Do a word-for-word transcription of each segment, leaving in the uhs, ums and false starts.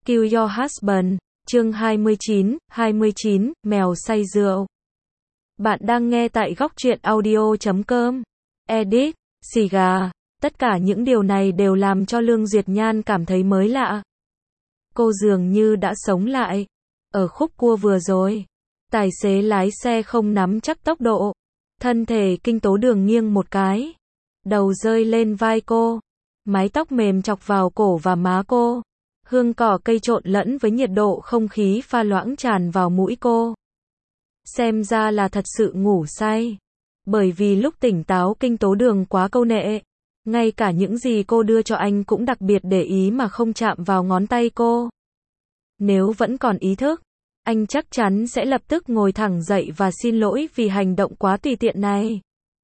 Kill Your Husband, chương hai mươi chín, hai mươi chín, mèo say rượu. Bạn đang nghe tại góc truyện audio chấm com. Edit, xì gà. Tất cả những điều này đều làm cho Lương Duyệt Nhan cảm thấy mới lạ. Cô dường như đã sống lại. Ở khúc cua vừa rồi, tài xế lái xe không nắm chắc tốc độ. Thân thể Kinh Tố Đường nghiêng một cái. Đầu rơi lên vai cô. Mái tóc mềm chọc vào cổ và má cô. Hương cỏ cây trộn lẫn với nhiệt độ không khí pha loãng tràn vào mũi cô. Xem ra là thật sự ngủ say. Bởi vì lúc tỉnh táo Kinh Tố Đường quá câu nệ. Ngay cả những gì cô đưa cho anh cũng đặc biệt để ý mà không chạm vào ngón tay cô. Nếu vẫn còn ý thức, anh chắc chắn sẽ lập tức ngồi thẳng dậy và xin lỗi vì hành động quá tùy tiện này.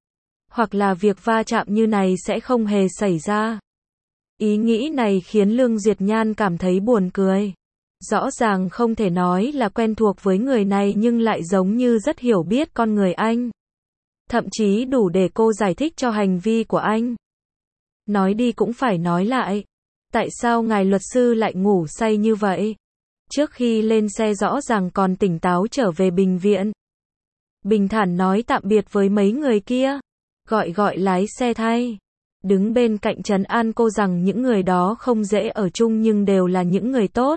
Hoặc là việc va chạm như này sẽ không hề xảy ra. Ý nghĩ này khiến Lương Duyệt Nhan cảm thấy buồn cười. Rõ ràng không thể nói là quen thuộc với người này nhưng lại giống như rất hiểu biết con người anh. Thậm chí đủ để cô giải thích cho hành vi của anh. Nói đi cũng phải nói lại. Tại sao ngài luật sư lại ngủ say như vậy? Trước khi lên xe rõ ràng còn tỉnh táo trở về bệnh viện. Bình thản nói tạm biệt với mấy người kia. Gọi gọi lái xe thay. Đứng bên cạnh trấn an cô rằng những người đó không dễ ở chung nhưng đều là những người tốt.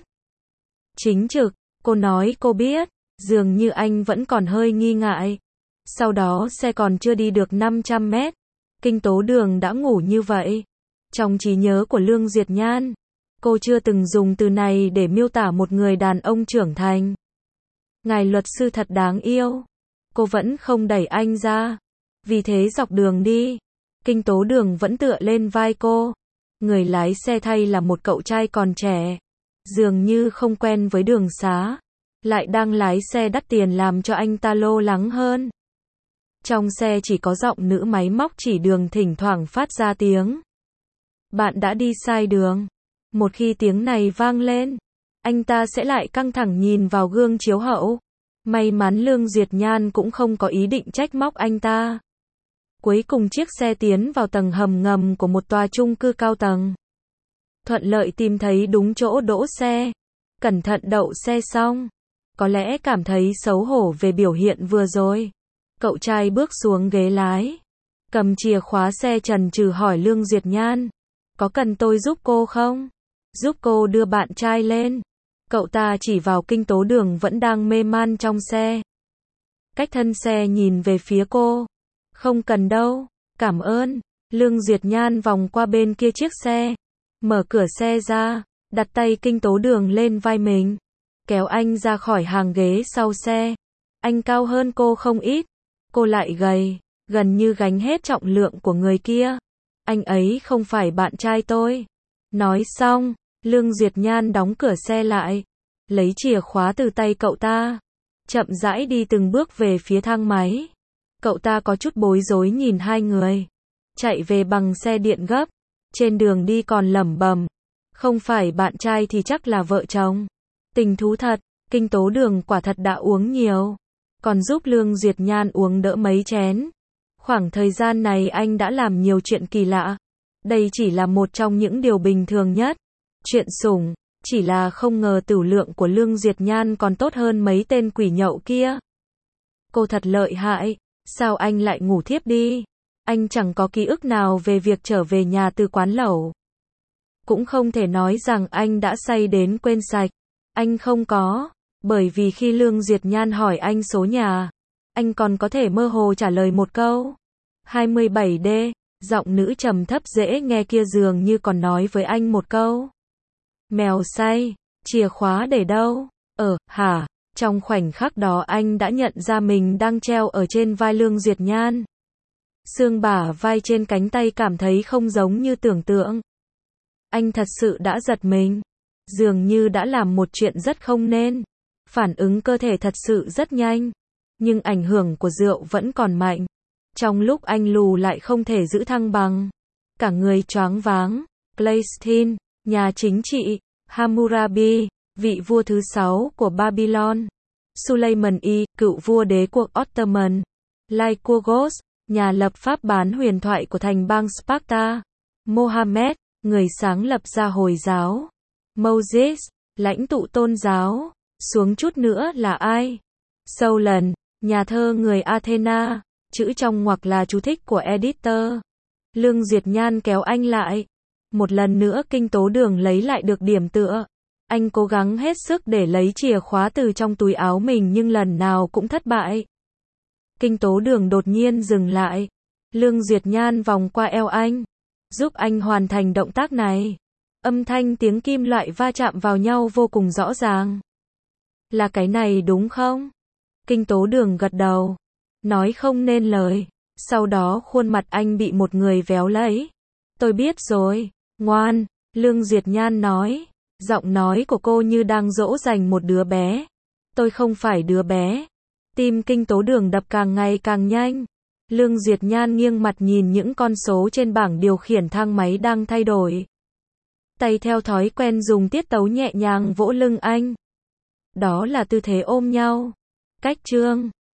Chính trực, cô nói cô biết, dường như anh vẫn còn hơi nghi ngại. Sau đó xe còn chưa đi được năm trăm mét. Kinh Tố Đường đã ngủ như vậy. Trong trí nhớ của Lương Duyệt Nhan, cô chưa từng dùng từ này để miêu tả một người đàn ông trưởng thành. Ngài luật sư thật đáng yêu. Cô vẫn không đẩy anh ra. Vì thế dọc đường đi, Kinh Tố Đường vẫn tựa lên vai cô. Người lái xe thay là một cậu trai còn trẻ. Dường như không quen với đường xá. Lại đang lái xe đắt tiền làm cho anh ta lo lắng hơn. Trong xe chỉ có giọng nữ máy móc chỉ đường thỉnh thoảng phát ra tiếng. Bạn đã đi sai đường. Một khi tiếng này vang lên, anh ta sẽ lại căng thẳng nhìn vào gương chiếu hậu. May mắn Lương Duyệt Nhan cũng không có ý định trách móc anh ta. Cuối cùng chiếc xe tiến vào tầng hầm ngầm của một tòa chung cư cao tầng. Thuận lợi tìm thấy đúng chỗ đỗ xe. Cẩn thận đậu xe xong. Có lẽ cảm thấy xấu hổ về biểu hiện vừa rồi. Cậu trai bước xuống ghế lái. Cầm chìa khóa xe chần chừ hỏi Lương Duyệt Nhan. Có cần tôi giúp cô không? Giúp cô đưa bạn trai lên. Cậu ta chỉ vào Kinh Tố Đường vẫn đang mê man trong xe. Cách thân xe nhìn về phía cô. Không cần đâu, cảm ơn. Lương Duyệt Nhan vòng qua bên kia chiếc xe. Mở cửa xe ra, đặt tay Kinh Tố Đường lên vai mình. Kéo anh ra khỏi hàng ghế sau xe. Anh cao hơn cô không ít. Cô lại gầy, gần như gánh hết trọng lượng của người kia. Anh ấy không phải bạn trai tôi. Nói xong, Lương Duyệt Nhan đóng cửa xe lại. Lấy chìa khóa từ tay cậu ta. Chậm rãi đi từng bước về phía thang máy. Cậu ta có chút bối rối nhìn hai người. Chạy về bằng xe điện gấp. Trên đường đi còn lẩm bẩm. Không phải bạn trai thì chắc là vợ chồng. Tình thú thật, Kinh Tố Đường quả thật đã uống nhiều. Còn giúp Lương Duyệt Nhan uống đỡ mấy chén. Khoảng thời gian này anh đã làm nhiều chuyện kỳ lạ. Đây chỉ là một trong những điều bình thường nhất. Chuyện sủng, chỉ là không ngờ tửu lượng của Lương Duyệt Nhan còn tốt hơn mấy tên quỷ nhậu kia. Cô thật lợi hại. Sao anh lại ngủ thiếp đi? Anh chẳng có ký ức nào về việc trở về nhà từ quán lẩu. Cũng không thể nói rằng anh đã say đến quên sạch. Anh không có. Bởi vì khi Lương Duyệt Nhan hỏi anh số nhà, anh còn có thể mơ hồ trả lời một câu. hai mươi bảy D, giọng nữ trầm thấp dễ nghe kia dường như còn nói với anh một câu. Mèo say, chìa khóa để đâu? Ờ, hả? Trong khoảnh khắc đó anh đã nhận ra mình đang treo ở trên vai Lương Duyệt Nhan. Xương bả vai trên cánh tay cảm thấy không giống như tưởng tượng. Anh thật sự đã giật mình. Dường như đã làm một chuyện rất không nên. Phản ứng cơ thể thật sự rất nhanh. Nhưng ảnh hưởng của rượu vẫn còn mạnh. Trong lúc anh lù lại không thể giữ thăng bằng. Cả người choáng váng. Palestine, nhà chính trị. Hammurabi, vị vua thứ sáu của Babylon. Suleiman I, cựu vua đế quốc Ottoman. Lycurgus, nhà lập pháp bán huyền thoại của thành bang Sparta. Mohammed, người sáng lập ra Hồi giáo. Moses, Lãnh tụ tôn giáo. Xuống chút nữa là ai? Solon, nhà thơ người Athena. Chữ trong ngoặc là chú thích của editor. Lương Duyệt Nhan kéo anh lại. Một lần nữa Kinh Tố Đường lấy lại được điểm tựa. Anh cố gắng hết sức để lấy chìa khóa từ trong túi áo mình nhưng lần nào cũng thất bại. Kinh Tố Đường đột nhiên dừng lại. Lương Duyệt Nhan vòng qua eo anh. Giúp anh hoàn thành động tác này. Âm thanh tiếng kim loại va chạm vào nhau vô cùng rõ ràng. Là cái này đúng không? Kinh Tố Đường gật đầu. Nói không nên lời. Sau đó khuôn mặt anh bị một người véo lấy. Tôi biết rồi. Ngoan. Lương Duyệt Nhan nói. Giọng nói của cô như đang dỗ dành một đứa bé. Tôi không phải đứa bé. Tim Kinh Tố Đường đập càng ngày càng nhanh. Lương Duyệt Nhan nghiêng mặt nhìn những con số trên bảng điều khiển thang máy đang thay đổi. Tay theo thói quen dùng tiết tấu nhẹ nhàng vỗ lưng anh. Đó là tư thế ôm nhau. Cách chương